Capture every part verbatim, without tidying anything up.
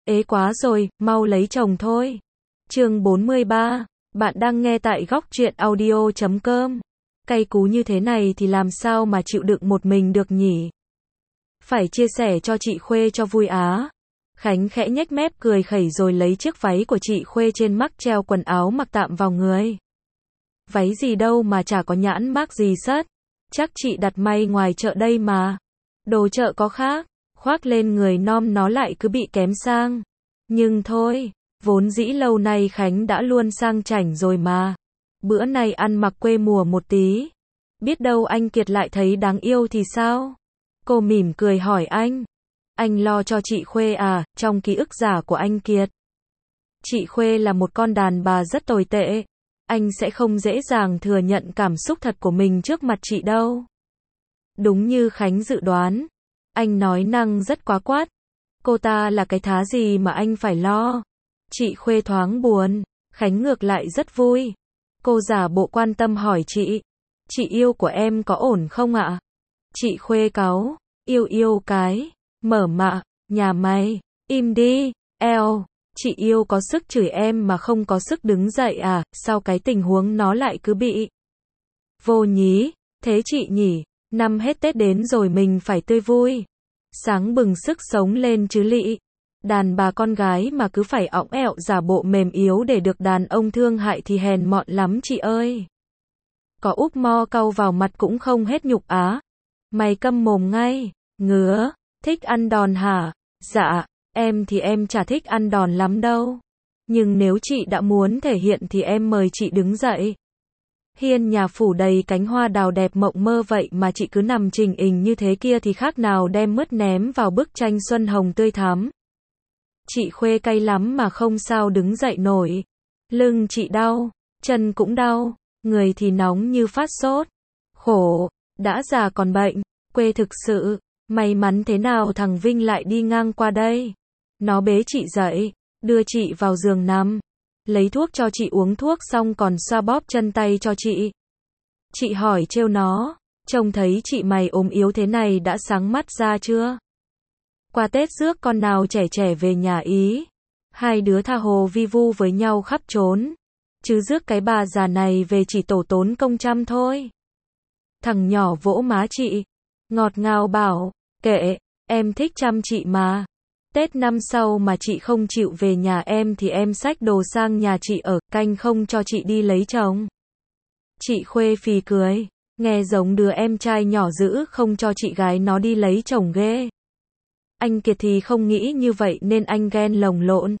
Ế quá rồi, mau lấy chồng thôi. Chương bốn mươi ba. Bạn đang nghe tại góc truyện audio chấm com. Cay cú như thế này thì làm sao mà chịu đựng một mình được nhỉ? Phải chia sẻ cho chị Khuê cho vui á. Khánh khẽ nhếch mép cười khẩy rồi lấy chiếc váy của chị Khuê trên mắc treo quần áo mặc tạm vào người. Váy gì đâu mà chả có nhãn mác gì sất. Chắc chị đặt may ngoài chợ đây mà. Đồ chợ có khác, khoác lên người nom nó lại cứ bị kém sang. Nhưng thôi, vốn dĩ lâu nay Khánh đã luôn sang chảnh rồi mà. Bữa này ăn mặc quê mùa một tí. Biết đâu anh Kiệt lại thấy đáng yêu thì sao? Cô mỉm cười hỏi anh. Anh lo cho chị Khuê à, trong ký ức giả của anh Kiệt. Chị Khuê là một con đàn bà rất tồi tệ. Anh sẽ không dễ dàng thừa nhận cảm xúc thật của mình trước mặt chị đâu. Đúng như Khánh dự đoán. Anh nói năng rất quá quát. Cô ta là cái thá gì mà anh phải lo? Chị Khuê thoáng buồn. Khánh ngược lại rất vui. Cô giả bộ quan tâm hỏi chị. Chị yêu của em có ổn không ạ? Chị Khuê cáu. Yêu yêu cái. Mở mạ. Nhà mày. Im đi. Eo. Chị yêu có sức chửi em mà không có sức đứng dậy à? Sao cái tình huống nó lại cứ bị vô nhí? Thế chị nhỉ? Năm hết Tết đến rồi mình phải tươi vui. Sáng bừng sức sống lên chứ lị. Đàn bà con gái mà cứ phải õng ẹo giả bộ mềm yếu để được đàn ông thương hại thì hèn mọn lắm chị ơi. Có úp mo cau vào mặt cũng không hết nhục á. Mày câm mồm ngay. Ngứa. Thích ăn đòn hả? Dạ, em thì em chả thích ăn đòn lắm đâu. Nhưng nếu chị đã muốn thể hiện thì em mời chị đứng dậy. Hiên nhà phủ đầy cánh hoa đào đẹp mộng mơ vậy mà chị cứ nằm trình hình như thế kia thì khác nào đem mứt ném vào bức tranh xuân hồng tươi thắm. Chị Khuê cay lắm mà không sao đứng dậy nổi. Lưng chị đau, chân cũng đau, người thì nóng như phát sốt. Khổ, đã già còn bệnh, quê thực sự. May mắn thế nào thằng Vinh lại đi ngang qua đây. Nó bế chị dậy, đưa chị vào giường nằm. Lấy thuốc cho chị uống thuốc xong còn xoa bóp chân tay cho chị. Chị hỏi trêu nó, trông thấy chị mày ốm yếu thế này đã sáng mắt ra chưa? Qua Tết rước con nào trẻ trẻ về nhà ý. Hai đứa tha hồ vi vu với nhau khắp trốn. Chứ rước cái bà già này về chỉ tổ tốn công chăm thôi. Thằng nhỏ vỗ má chị. Ngọt ngào bảo, kệ, em thích chăm chị mà. Tết năm sau mà chị không chịu về nhà em thì em xách đồ sang nhà chị ở, canh không cho chị đi lấy chồng. Chị Khuê phì cười, nghe giống đứa em trai nhỏ dữ không cho chị gái nó đi lấy chồng ghê. Anh Kiệt thì không nghĩ như vậy nên anh ghen lồng lộn.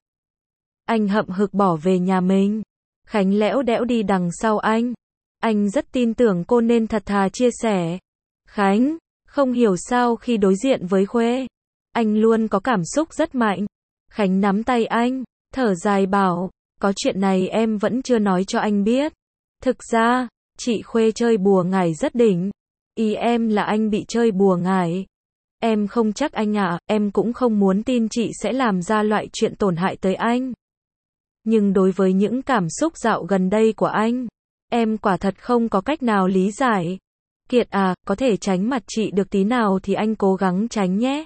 Anh hậm hực bỏ về nhà mình. Khánh lẽo đẽo đi đằng sau anh. Anh rất tin tưởng cô nên thật thà chia sẻ. Khánh, không hiểu sao khi đối diện với Khuê, anh luôn có cảm xúc rất mạnh. Khánh nắm tay anh, thở dài bảo, có chuyện này em vẫn chưa nói cho anh biết. Thực ra, chị Khuê chơi bùa ngải rất đỉnh. Ý em là anh bị chơi bùa ngải. Em không chắc anh ạ, à, em cũng không muốn tin chị sẽ làm ra loại chuyện tổn hại tới anh. Nhưng đối với những cảm xúc dạo gần đây của anh, em quả thật không có cách nào lý giải. Kiệt à, có thể tránh mặt chị được tí nào thì anh cố gắng tránh nhé.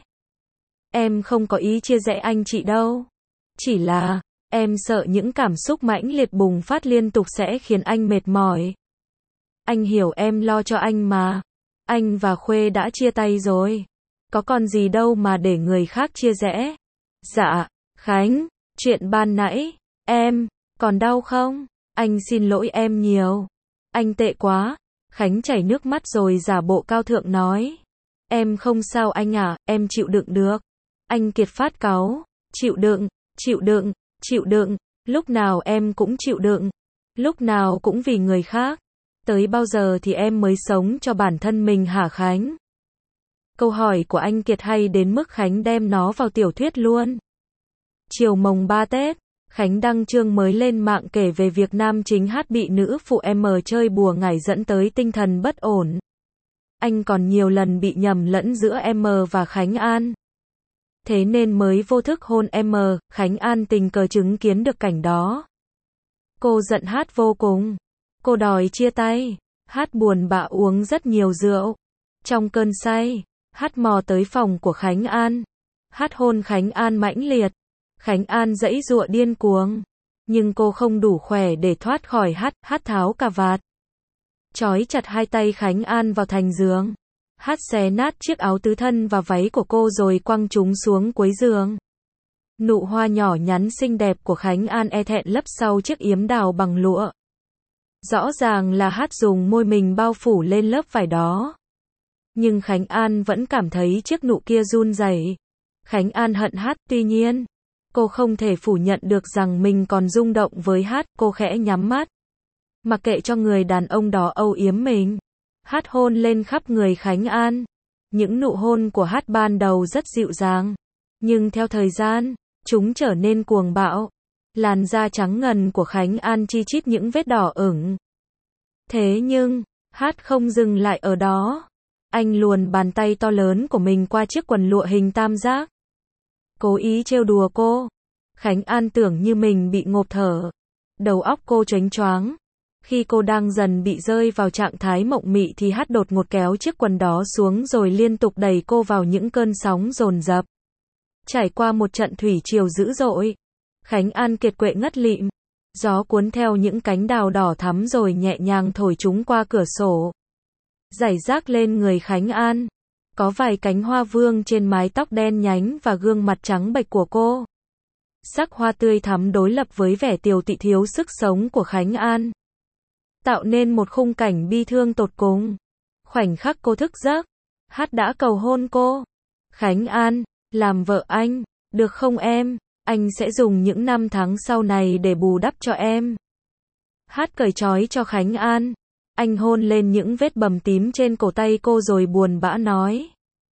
Em không có ý chia rẽ anh chị đâu. Chỉ là, em sợ những cảm xúc mãnh liệt bùng phát liên tục sẽ khiến anh mệt mỏi. Anh hiểu em lo cho anh mà. Anh và Khuê đã chia tay rồi. Có còn gì đâu mà để người khác chia rẽ. Dạ, Khánh, chuyện ban nãy, em, còn đau không? Anh xin lỗi em nhiều. Anh tệ quá. Khánh chảy nước mắt rồi giả bộ cao thượng nói. Em không sao anh à, em chịu đựng được. Anh Kiệt phát cáu. Chịu đựng, chịu đựng, chịu đựng. Lúc nào em cũng chịu đựng. Lúc nào cũng vì người khác. Tới bao giờ thì em mới sống cho bản thân mình hả Khánh? Câu hỏi của anh Kiệt hay đến mức Khánh đem nó vào tiểu thuyết luôn. Chiều mồng ba Tết, Khánh đăng chương mới lên mạng kể về việc nam chính hát bị nữ phụ M chơi bùa ngải dẫn tới tinh thần bất ổn. Anh còn nhiều lần bị nhầm lẫn giữa M và Khánh An. Thế nên mới vô thức hôn M, Khánh An tình cờ chứng kiến được cảnh đó. Cô giận Hát vô cùng. Cô đòi chia tay. Hát buồn bã uống rất nhiều rượu. Trong cơn say, Hát mò tới phòng của Khánh An. Hát hôn Khánh An mãnh liệt. Khánh An giãy giụa điên cuồng. Nhưng cô không đủ khỏe để thoát khỏi Hát, Hát tháo cà vạt. Trói chặt hai tay Khánh An vào thành giường. Hát xé nát chiếc áo tứ thân và váy của cô rồi quăng chúng xuống cuối giường. Nụ hoa nhỏ nhắn xinh đẹp của Khánh An e thẹn lấp sau chiếc yếm đào bằng lụa. Rõ ràng là Hát dùng môi mình bao phủ lên lớp vải đó. Nhưng Khánh An vẫn cảm thấy chiếc nụ kia run rẩy. Khánh An hận Hát, tuy nhiên, cô không thể phủ nhận được rằng mình còn rung động với Hát, cô khẽ nhắm mắt. Mặc kệ cho người đàn ông đó âu yếm mình. Hát hôn lên khắp người Khánh An. Những nụ hôn của Hát ban đầu rất dịu dàng. Nhưng theo thời gian, chúng trở nên cuồng bạo. Làn da trắng ngần của Khánh An chi chít những vết đỏ ửng. Thế nhưng, Hát không dừng lại ở đó. Anh luồn bàn tay to lớn của mình qua chiếc quần lụa hình tam giác. Cố ý trêu đùa cô. Khánh An tưởng như mình bị ngộp thở. Đầu óc cô choáng choáng. Khi cô đang dần bị rơi vào trạng thái mộng mị thì Hát đột ngột kéo chiếc quần đó xuống rồi liên tục đẩy cô vào những cơn sóng dồn dập. Trải qua một trận thủy triều dữ dội, Khánh An kiệt quệ ngất lịm. Gió cuốn theo những cánh đào đỏ thắm rồi nhẹ nhàng thổi chúng qua cửa sổ. Rải rác lên người Khánh An. Có vài cánh hoa vương trên mái tóc đen nhánh và gương mặt trắng bệch của cô. Sắc hoa tươi thắm đối lập với vẻ tiều tụy thiếu sức sống của Khánh An. Tạo nên một khung cảnh bi thương tột cùng. Khoảnh khắc cô thức giấc, Hát đã cầu hôn cô. Khánh An, làm vợ anh, được không em? Anh sẽ dùng những năm tháng sau này để bù đắp cho em. Hát cởi trói cho Khánh An. Anh hôn lên những vết bầm tím trên cổ tay cô rồi buồn bã nói.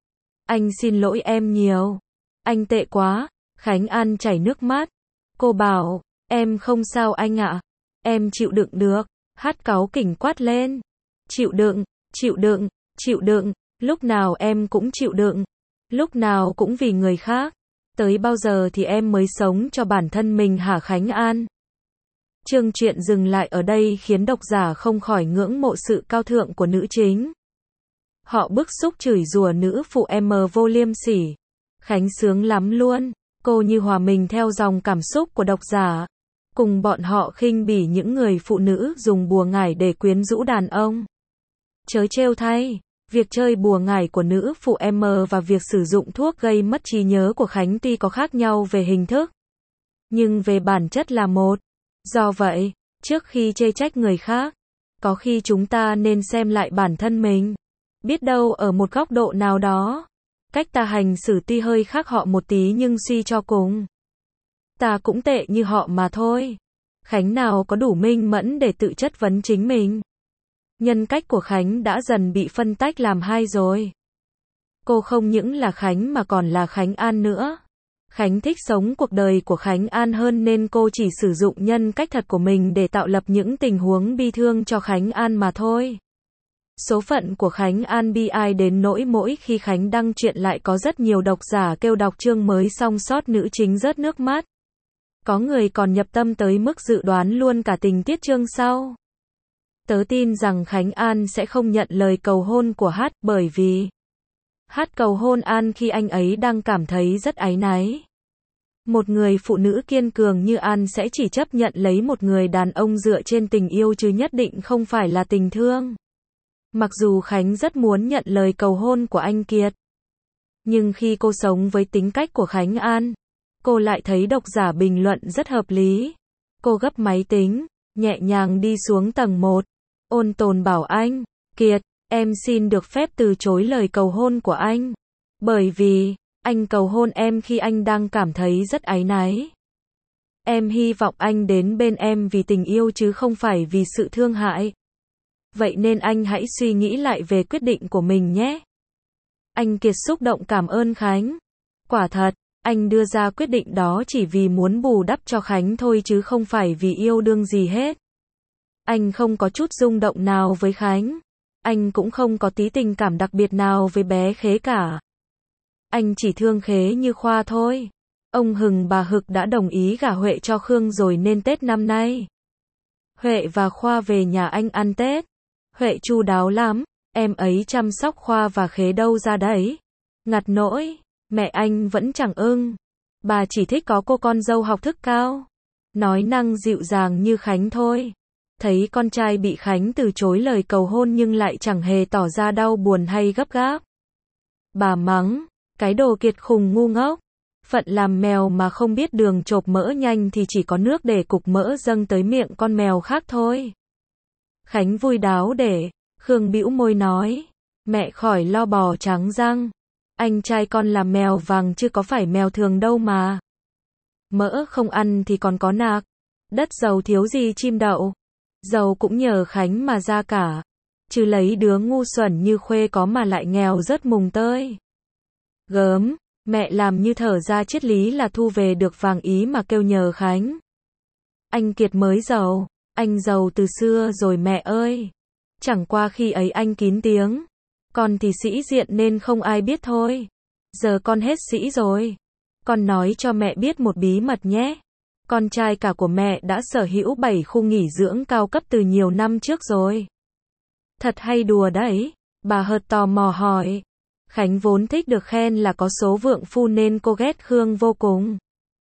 Anh xin lỗi em nhiều. Anh tệ quá. Khánh An chảy nước mắt. Cô bảo, em không sao anh ạ. Em chịu đựng được. Hát cáu kỉnh quát lên. Chịu đựng, chịu đựng, chịu đựng. Lúc nào em cũng chịu đựng. Lúc nào cũng vì người khác. Tới bao giờ thì em mới sống cho bản thân mình hả Khánh An? Chương truyện dừng lại ở đây khiến độc giả không khỏi ngưỡng mộ sự cao thượng của nữ chính. Họ bức xúc chửi rủa nữ phụ em vô liêm sỉ. Khánh sướng lắm luôn. Cô như hòa mình theo dòng cảm xúc của độc giả. Cùng bọn họ khinh bỉ những người phụ nữ dùng bùa ngải để quyến rũ đàn ông. Chớ trêu thay, việc chơi bùa ngải của nữ phụ em và việc sử dụng thuốc gây mất trí nhớ của Khánh tuy có khác nhau về hình thức, nhưng về bản chất là một. Do vậy, trước khi chê trách người khác, có khi chúng ta nên xem lại bản thân mình. Biết đâu ở một góc độ nào đó, cách ta hành xử tuy hơi khác họ một tí nhưng suy cho cùng, ta cũng tệ như họ mà thôi. Khánh nào có đủ minh mẫn để tự chất vấn chính mình. Nhân cách của Khánh đã dần bị phân tách làm hai rồi. Cô không những là Khánh mà còn là Khánh An nữa. Khánh thích sống cuộc đời của Khánh An hơn nên cô chỉ sử dụng nhân cách thật của mình để tạo lập những tình huống bi thương cho Khánh An mà thôi. Số phận của Khánh An bi ai đến nỗi mỗi khi Khánh đăng truyện lại có rất nhiều độc giả kêu đọc chương mới xong sót nữ chính rớt nước mắt. Có người còn nhập tâm tới mức dự đoán luôn cả tình tiết chương sau. Tớ tin rằng Khánh An sẽ không nhận lời cầu hôn của Hát bởi vì Hát cầu hôn An khi anh ấy đang cảm thấy rất áy náy. Một người phụ nữ kiên cường như An sẽ chỉ chấp nhận lấy một người đàn ông dựa trên tình yêu chứ nhất định không phải là tình thương. Mặc dù Khánh rất muốn nhận lời cầu hôn của anh Kiệt, nhưng khi cô sống với tính cách của Khánh An, cô lại thấy độc giả bình luận rất hợp lý. Cô gấp máy tính, nhẹ nhàng đi xuống tầng một, ôn tồn bảo anh, Kiệt, em xin được phép từ chối lời cầu hôn của anh. Bởi vì, anh cầu hôn em khi anh đang cảm thấy rất áy náy. Em hy vọng anh đến bên em vì tình yêu chứ không phải vì sự thương hại. Vậy nên anh hãy suy nghĩ lại về quyết định của mình nhé. Anh Kiệt xúc động cảm ơn Khánh. Quả thật, anh đưa ra quyết định đó chỉ vì muốn bù đắp cho Khánh thôi chứ không phải vì yêu đương gì hết. Anh không có chút rung động nào với Khánh. Anh cũng không có tí tình cảm đặc biệt nào với bé Khế cả. Anh chỉ thương Khế như Khoa thôi. Ông Hừng bà Hực đã đồng ý gả Huệ cho Khương rồi nên Tết năm nay Huệ và Khoa về nhà anh ăn Tết. Huệ chu đáo lắm, em ấy chăm sóc Khoa và Khế đâu ra đấy. Ngặt nỗi, mẹ anh vẫn chẳng ưng. Bà chỉ thích có cô con dâu học thức cao, nói năng dịu dàng như Khánh thôi. Thấy con trai bị Khánh từ chối lời cầu hôn nhưng lại chẳng hề tỏ ra đau buồn hay gấp gáp. Bà mắng, cái đồ kiệt khùng ngu ngốc. Phận làm mèo mà không biết đường chộp mỡ nhanh thì chỉ có nước để cục mỡ dâng tới miệng con mèo khác thôi. Khánh vui đáo để, Khương bĩu môi nói, mẹ khỏi lo bò trắng răng. Anh trai con là mèo vàng chứ có phải mèo thường đâu mà. Mỡ không ăn thì còn có nạc. Đất giàu thiếu gì chim đậu. Giàu cũng nhờ Khánh mà ra cả. Chứ lấy đứa ngu xuẩn như Khuê có mà lại nghèo rớt mùng tơi. Gớm, mẹ làm như thở ra triết lý là thu về được vàng ý mà kêu nhờ Khánh. Anh Kiệt mới giàu, anh giàu từ xưa rồi mẹ ơi. Chẳng qua khi ấy anh kín tiếng. Con thì sĩ diện nên không ai biết thôi. Giờ con hết sĩ rồi. Con nói cho mẹ biết một bí mật nhé. Con trai cả của mẹ đã sở hữu bảy khu nghỉ dưỡng cao cấp từ nhiều năm trước rồi. Thật hay đùa đấy? Bà hợt tò mò hỏi. Khánh vốn thích được khen là có số vượng phu nên cô ghét Khương vô cùng.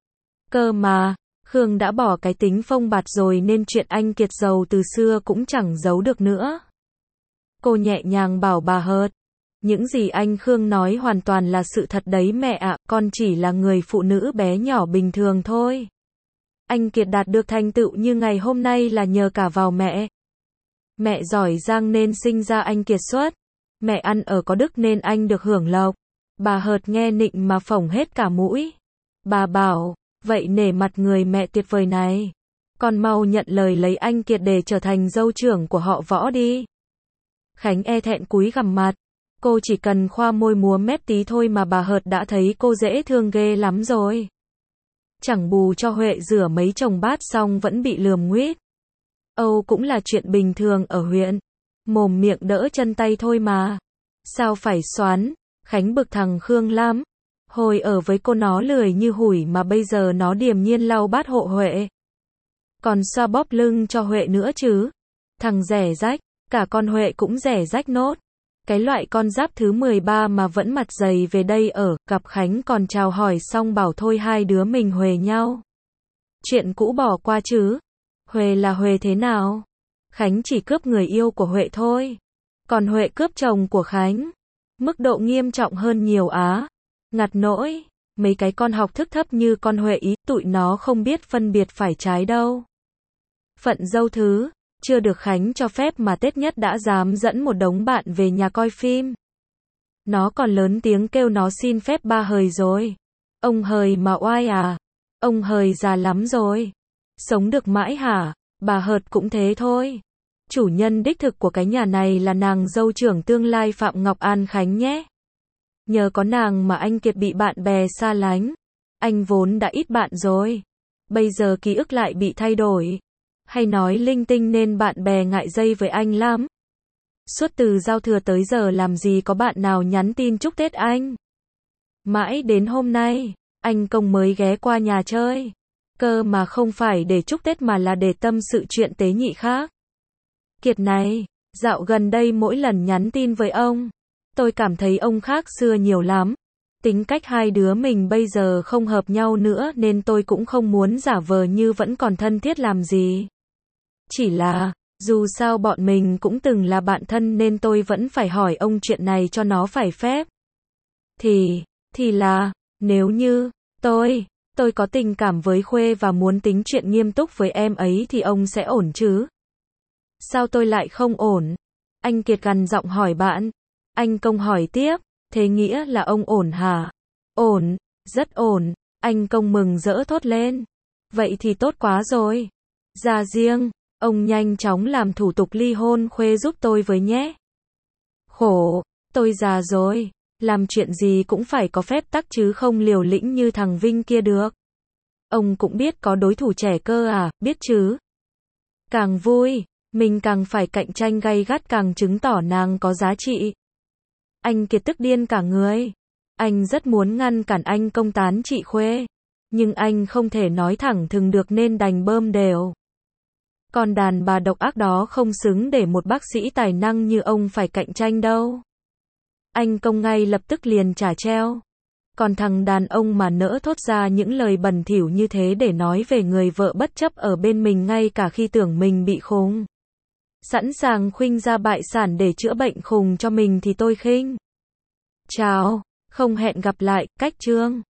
Cơ mà, Khương đã bỏ cái tính phông bạt rồi nên chuyện anh Kiệt giàu từ xưa cũng chẳng giấu được nữa. Cô nhẹ nhàng bảo bà hợt. Những gì anh Khương nói hoàn toàn là sự thật đấy mẹ ạ, con chỉ là người phụ nữ bé nhỏ bình thường thôi. Anh Kiệt đạt được thành tựu như ngày hôm nay là nhờ cả vào mẹ. Mẹ giỏi giang nên sinh ra anh Kiệt xuất. Mẹ ăn ở có đức nên anh được hưởng lộc. Bà hợt nghe nịnh mà phổng hết cả mũi. Bà bảo, vậy nể mặt người mẹ tuyệt vời này. Con mau nhận lời lấy anh Kiệt để trở thành dâu trưởng của họ Võ đi. Khánh e thẹn cúi gằm mặt. Cô chỉ cần khoa môi múa mép tí thôi mà bà hợt đã thấy cô dễ thương ghê lắm rồi. Chẳng bù cho Huệ rửa mấy chồng bát xong vẫn bị lườm nguýt. Âu cũng là chuyện bình thường ở huyện. Mồm miệng đỡ chân tay thôi mà. Sao phải xoắn? Khánh bực thằng Khương lắm. Hồi ở với cô nó lười như hủi mà bây giờ nó điềm nhiên lau bát hộ Huệ. Còn xoa bóp lưng cho Huệ nữa chứ. Thằng rẻ rách, cả con Huệ cũng rẻ rách nốt. Cái loại con giáp thứ mười ba mà vẫn mặt dày về đây ở, gặp Khánh còn chào hỏi xong bảo thôi hai đứa mình huề nhau. Chuyện cũ bỏ qua chứ. Huề là huề thế nào? Khánh chỉ cướp người yêu của Huệ thôi. Còn Huệ cướp chồng của Khánh. Mức độ nghiêm trọng hơn nhiều á. Ngặt nỗi, mấy cái con học thức thấp như con Huệ ý, tụi nó không biết phân biệt phải trái đâu. Phận dâu thứ, chưa được Khánh cho phép mà Tết nhất đã dám dẫn một đống bạn về nhà coi phim. Nó còn lớn tiếng kêu nó xin phép ba hời rồi. Ông hời mà oai à? Ông hời già lắm rồi. Sống được mãi hả? Bà hợt cũng thế thôi. Chủ nhân đích thực của cái nhà này là nàng dâu trưởng tương lai Phạm Ngọc An Khánh nhé. Nhờ có nàng mà anh Kiệt bị bạn bè xa lánh. Anh vốn đã ít bạn rồi. Bây giờ ký ức lại bị thay đổi. Hay nói linh tinh nên bạn bè ngại dây với anh lắm. Suốt từ giao thừa tới giờ làm gì có bạn nào nhắn tin chúc Tết anh. Mãi đến hôm nay, anh Công mới ghé qua nhà chơi. Cơ mà không phải để chúc Tết mà là để tâm sự chuyện tế nhị khác. Kiệt này, dạo gần đây mỗi lần nhắn tin với ông, tôi cảm thấy ông khác xưa nhiều lắm. Tính cách hai đứa mình bây giờ không hợp nhau nữa nên tôi cũng không muốn giả vờ như vẫn còn thân thiết làm gì. Chỉ là, dù sao bọn mình cũng từng là bạn thân nên tôi vẫn phải hỏi ông chuyện này cho nó phải phép. Thì, thì là, nếu như, tôi, tôi có tình cảm với Khuê và muốn tính chuyện nghiêm túc với em ấy thì ông sẽ ổn chứ? Sao tôi lại không ổn? Anh Kiệt gằn giọng hỏi bạn. Anh Công hỏi tiếp, thế nghĩa là ông ổn hả? Ổn, rất ổn. Anh Công mừng rỡ thốt lên. Vậy thì tốt quá rồi. Ra riêng, ông nhanh chóng làm thủ tục ly hôn Khuê giúp tôi với nhé. Khổ, tôi già rồi. Làm chuyện gì cũng phải có phép tắc chứ không liều lĩnh như thằng Vinh kia được. Ông cũng biết có đối thủ trẻ cơ à, biết chứ? Càng vui, mình càng phải cạnh tranh gay gắt càng chứng tỏ nàng có giá trị. Anh Kiệt tức điên cả người. Anh rất muốn ngăn cản anh Công tán chị Khuê. Nhưng anh không thể nói thẳng thừng được nên đành bơm đều. Còn đàn bà độc ác đó không xứng để một bác sĩ tài năng như ông phải cạnh tranh đâu. Anh Công ngay lập tức liền trả treo. Còn thằng đàn ông mà nỡ thốt ra những lời bẩn thỉu như thế để nói về người vợ bất chấp ở bên mình ngay cả khi tưởng mình bị khùng. Sẵn sàng khuynh ra bại sản để chữa bệnh khùng cho mình thì tôi khinh. Chào, không hẹn gặp lại, cách chương.